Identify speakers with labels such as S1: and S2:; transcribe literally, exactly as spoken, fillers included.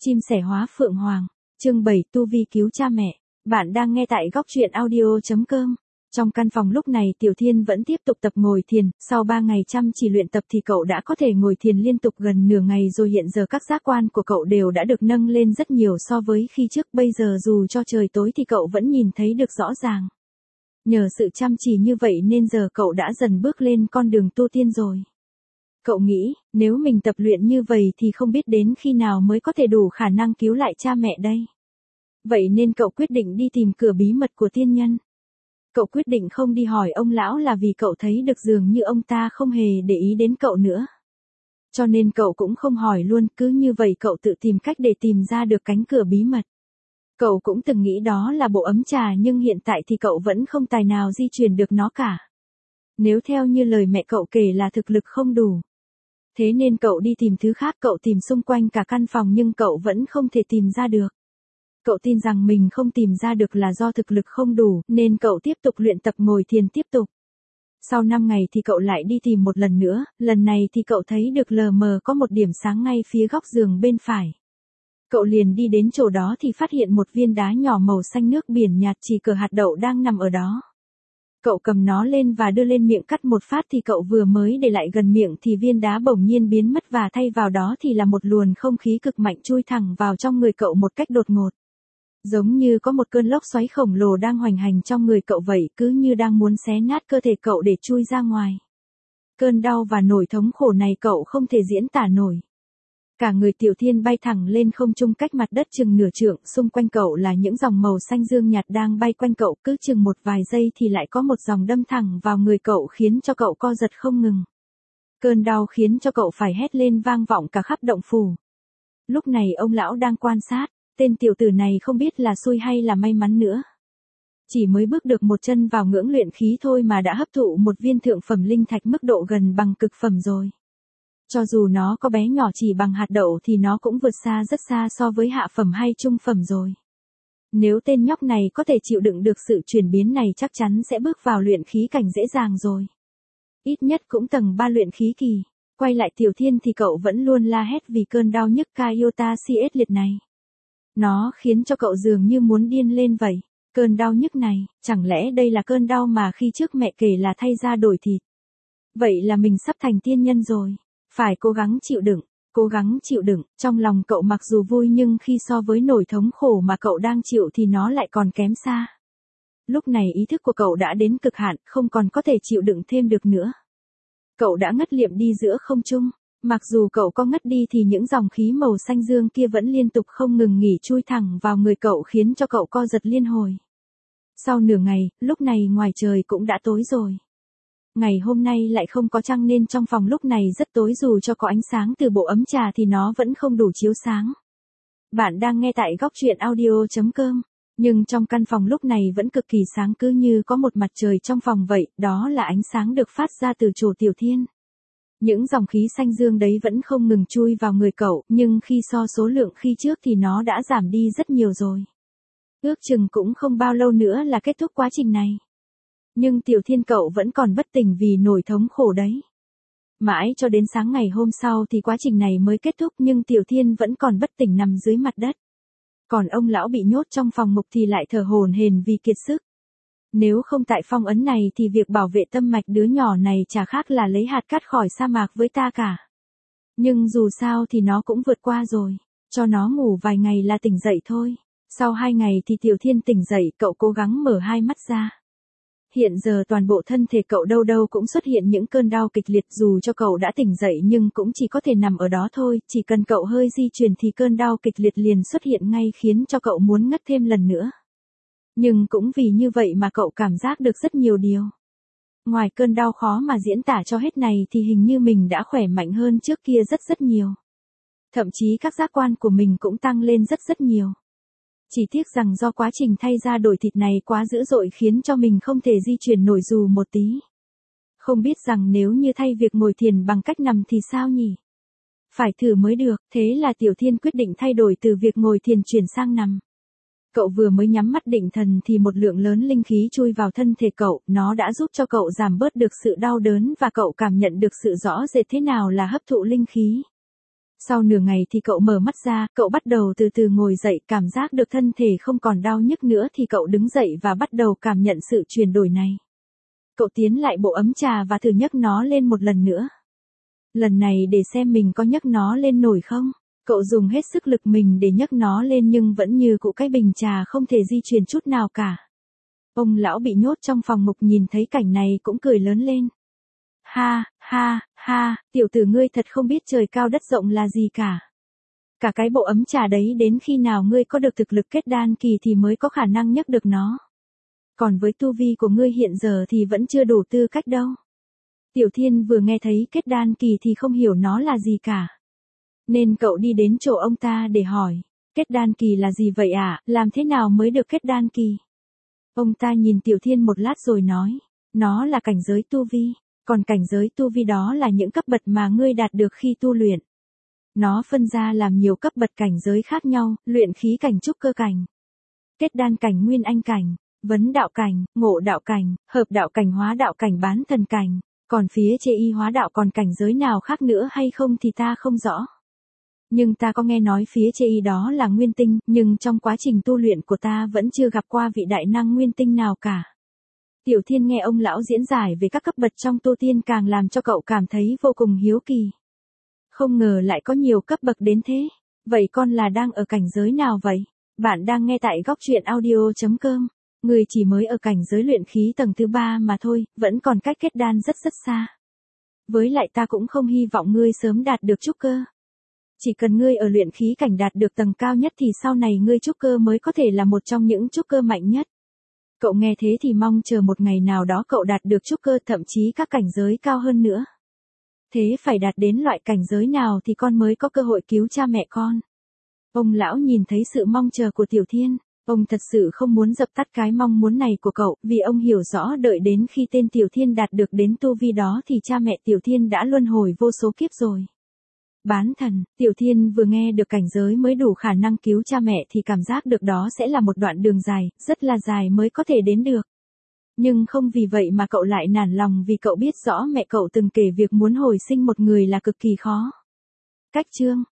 S1: Chim sẻ hóa phượng hoàng, chương bảy tu vi cứu cha mẹ. Bạn đang nghe tại góc truyện audio chấm com. Trong căn phòng lúc này Tiểu Thiên vẫn tiếp tục tập ngồi thiền, sau ba ngày chăm chỉ luyện tập thì cậu đã có thể ngồi thiền liên tục gần nửa ngày rồi, hiện giờ các giác quan của cậu đều đã được nâng lên rất nhiều so với khi trước, bây giờ dù cho trời tối thì cậu vẫn nhìn thấy được rõ ràng. Nhờ sự chăm chỉ như vậy nên giờ cậu đã dần bước lên con đường tu tiên rồi. Cậu nghĩ, nếu mình tập luyện như vậy thì không biết đến khi nào mới có thể đủ khả năng cứu lại cha mẹ đây. Vậy nên cậu quyết định đi tìm cửa bí mật của tiên nhân. Cậu quyết định không đi hỏi ông lão là vì cậu thấy được dường như ông ta không hề để ý đến cậu nữa. Cho nên cậu cũng không hỏi luôn, cứ như vậy cậu tự tìm cách để tìm ra được cánh cửa bí mật. Cậu cũng từng nghĩ đó là bộ ấm trà nhưng hiện tại thì cậu vẫn không tài nào di chuyển được nó cả. Nếu theo như lời mẹ cậu kể là thực lực không đủ. Thế nên cậu đi tìm thứ khác, cậu tìm xung quanh cả căn phòng nhưng cậu vẫn không thể tìm ra được. Cậu tin rằng mình không tìm ra được là do thực lực không đủ, nên cậu tiếp tục luyện tập ngồi thiền tiếp tục. Sau năm ngày thì cậu lại đi tìm một lần nữa, lần này thì cậu thấy được lờ mờ có một điểm sáng ngay phía góc giường bên phải. Cậu liền đi đến chỗ đó thì phát hiện một viên đá nhỏ màu xanh nước biển nhạt chỉ cỡ hạt đậu đang nằm ở đó. Cậu cầm nó lên và đưa lên miệng cắt một phát thì cậu vừa mới để lại gần miệng thì viên đá bỗng nhiên biến mất và thay vào đó thì là một luồng không khí cực mạnh chui thẳng vào trong người cậu một cách đột ngột. Giống như có một cơn lốc xoáy khổng lồ đang hoành hành trong người cậu vậy, cứ như đang muốn xé nát cơ thể cậu để chui ra ngoài. Cơn đau và nỗi thống khổ này cậu không thể diễn tả nổi. Cả người Tiểu Thiên bay thẳng lên không trung cách mặt đất chừng nửa trượng, xung quanh cậu là những dòng màu xanh dương nhạt đang bay quanh cậu, cứ chừng một vài giây thì lại có một dòng đâm thẳng vào người cậu khiến cho cậu co giật không ngừng. Cơn đau khiến cho cậu phải hét lên vang vọng cả khắp động phủ. Lúc này ông lão đang quan sát, tên tiểu tử này không biết là xui hay là may mắn nữa. Chỉ mới bước được một chân vào ngưỡng luyện khí thôi mà đã hấp thụ một viên thượng phẩm linh thạch mức độ gần bằng cực phẩm rồi. Cho dù nó có bé nhỏ chỉ bằng hạt đậu thì nó cũng vượt xa rất xa so với hạ phẩm hay trung phẩm rồi. Nếu tên nhóc này có thể chịu đựng được sự chuyển biến này chắc chắn sẽ bước vào luyện khí cảnh dễ dàng rồi. Ít nhất cũng tầng ba luyện khí kỳ. Quay lại Tiểu Thiên thì cậu vẫn luôn la hét vì cơn đau nhức Kaiota siết liệt này. Nó khiến cho cậu dường như muốn điên lên vậy. Cơn đau nhức này, chẳng lẽ đây là cơn đau mà khi trước mẹ kể là thay da đổi thịt. Vậy là mình sắp thành tiên nhân rồi. Phải cố gắng chịu đựng, cố gắng chịu đựng, trong lòng cậu mặc dù vui nhưng khi so với nỗi thống khổ mà cậu đang chịu thì nó lại còn kém xa. Lúc này ý thức của cậu đã đến cực hạn, không còn có thể chịu đựng thêm được nữa. Cậu đã ngất liệm đi giữa không trung, mặc dù cậu có ngất đi thì những dòng khí màu xanh dương kia vẫn liên tục không ngừng nghỉ chui thẳng vào người cậu khiến cho cậu co giật liên hồi. Sau nửa ngày, lúc này ngoài trời cũng đã tối rồi. Ngày hôm nay lại không có trăng nên trong phòng lúc này rất tối, dù cho có ánh sáng từ bộ ấm trà thì nó vẫn không đủ chiếu sáng. Bạn đang nghe tại góc truyện audio chấm com, nhưng trong căn phòng lúc này vẫn cực kỳ sáng, cứ như có một mặt trời trong phòng vậy, đó là ánh sáng được phát ra từ chỗ Tiểu Thiên. Những dòng khí xanh dương đấy vẫn không ngừng chui vào người cậu, nhưng khi so số lượng khi trước thì nó đã giảm đi rất nhiều rồi. Ước chừng cũng không bao lâu nữa là kết thúc quá trình này. Nhưng Tiểu Thiên cậu vẫn còn bất tỉnh vì nỗi thống khổ đấy. Mãi cho đến sáng ngày hôm sau thì quá trình này mới kết thúc nhưng Tiểu Thiên vẫn còn bất tỉnh nằm dưới mặt đất. Còn ông lão bị nhốt trong phòng ngục thì lại thở hổn hển vì kiệt sức. Nếu không tại phong ấn này thì việc bảo vệ tâm mạch đứa nhỏ này chả khác là lấy hạt cát khỏi sa mạc với ta cả. Nhưng dù sao thì nó cũng vượt qua rồi, cho nó ngủ vài ngày là tỉnh dậy thôi. Sau hai ngày thì Tiểu Thiên tỉnh dậy, cậu cố gắng mở hai mắt ra. Hiện giờ toàn bộ thân thể cậu đâu đâu cũng xuất hiện những cơn đau kịch liệt, dù cho cậu đã tỉnh dậy nhưng cũng chỉ có thể nằm ở đó thôi, chỉ cần cậu hơi di chuyển thì cơn đau kịch liệt liền xuất hiện ngay khiến cho cậu muốn ngất thêm lần nữa. Nhưng cũng vì như vậy mà cậu cảm giác được rất nhiều điều. Ngoài cơn đau khó mà diễn tả cho hết này thì hình như mình đã khỏe mạnh hơn trước kia rất rất nhiều. Thậm chí các giác quan của mình cũng tăng lên rất rất nhiều. Chỉ tiếc rằng do quá trình thay da đổi thịt này quá dữ dội khiến cho mình không thể di chuyển nổi dù một tí. Không biết rằng nếu như thay việc ngồi thiền bằng cách nằm thì sao nhỉ? Phải thử mới được, thế là Tiểu Thiên quyết định thay đổi từ việc ngồi thiền chuyển sang nằm. Cậu vừa mới nhắm mắt định thần thì một lượng lớn linh khí chui vào thân thể cậu, nó đã giúp cho cậu giảm bớt được sự đau đớn và cậu cảm nhận được sự rõ rệt thế nào là hấp thụ linh khí. Sau nửa ngày thì cậu mở mắt ra, cậu bắt đầu từ từ ngồi dậy, cảm giác được thân thể không còn đau nhức nữa thì cậu đứng dậy và bắt đầu cảm nhận sự chuyển đổi này. Cậu tiến lại bộ ấm trà và thử nhấc nó lên một lần nữa. Lần này để xem mình có nhấc nó lên nổi không. Cậu dùng hết sức lực mình để nhấc nó lên nhưng vẫn như cũ cái bình trà không thể di chuyển chút nào cả. Ông lão bị nhốt trong phòng ngục nhìn thấy cảnh này cũng cười lớn lên. Ha, ha, ha, tiểu tử ngươi thật không biết trời cao đất rộng là gì cả. Cả cái bộ ấm trà đấy đến khi nào ngươi có được thực lực kết đan kỳ thì mới có khả năng nhấc được nó. Còn với tu vi của ngươi hiện giờ thì vẫn chưa đủ tư cách đâu. Tiểu Thiên vừa nghe thấy kết đan kỳ thì không hiểu nó là gì cả. Nên cậu đi đến chỗ ông ta để hỏi, kết đan kỳ là gì vậy ạ, à? Làm thế nào mới được kết đan kỳ? Ông ta nhìn Tiểu Thiên một lát rồi nói, nó là cảnh giới tu vi, còn cảnh giới tu vi đó là những cấp bậc mà ngươi đạt được khi tu luyện. Nó phân ra làm nhiều cấp bậc cảnh giới khác nhau, luyện khí cảnh, trúc cơ cảnh, kết đan cảnh, nguyên anh cảnh, vấn đạo cảnh, ngộ đạo cảnh, hợp đạo cảnh, hóa đạo cảnh, bán thần cảnh, còn phía trên y hóa đạo còn cảnh giới nào khác nữa hay không thì ta không rõ. Nhưng ta có nghe nói phía trên y đó là nguyên tinh, nhưng trong quá trình tu luyện của ta vẫn chưa gặp qua vị đại năng nguyên tinh nào cả. Tiểu Thiên nghe ông lão diễn giải về các cấp bậc trong tu tiên càng làm cho cậu cảm thấy vô cùng hiếu kỳ. Không ngờ lại có nhiều cấp bậc đến thế. Vậy con là đang ở cảnh giới nào vậy? Bạn đang nghe tại góc truyện audio chấm com. Người chỉ mới ở cảnh giới luyện khí tầng thứ ba mà thôi, vẫn còn cách kết đan rất rất xa. Với lại ta cũng không hy vọng ngươi sớm đạt được trúc cơ. Chỉ cần ngươi ở luyện khí cảnh đạt được tầng cao nhất thì sau này ngươi trúc cơ mới có thể là một trong những trúc cơ mạnh nhất. Cậu nghe thế thì mong chờ một ngày nào đó cậu đạt được trúc cơ, thậm chí các cảnh giới cao hơn nữa. Thế phải đạt đến loại cảnh giới nào thì con mới có cơ hội cứu cha mẹ con? Ông lão nhìn thấy sự mong chờ của Tiểu Thiên, ông thật sự không muốn dập tắt cái mong muốn này của cậu, vì ông hiểu rõ đợi đến khi tên Tiểu Thiên đạt được đến tu vi đó thì cha mẹ Tiểu Thiên đã luân hồi vô số kiếp rồi. Bán thần, Tiểu Thiên vừa nghe được cảnh giới mới đủ khả năng cứu cha mẹ thì cảm giác được đó sẽ là một đoạn đường dài, rất là dài mới có thể đến được. Nhưng không vì vậy mà cậu lại nản lòng, vì cậu biết rõ mẹ cậu từng kể việc muốn hồi sinh một người là cực kỳ khó. Cách chương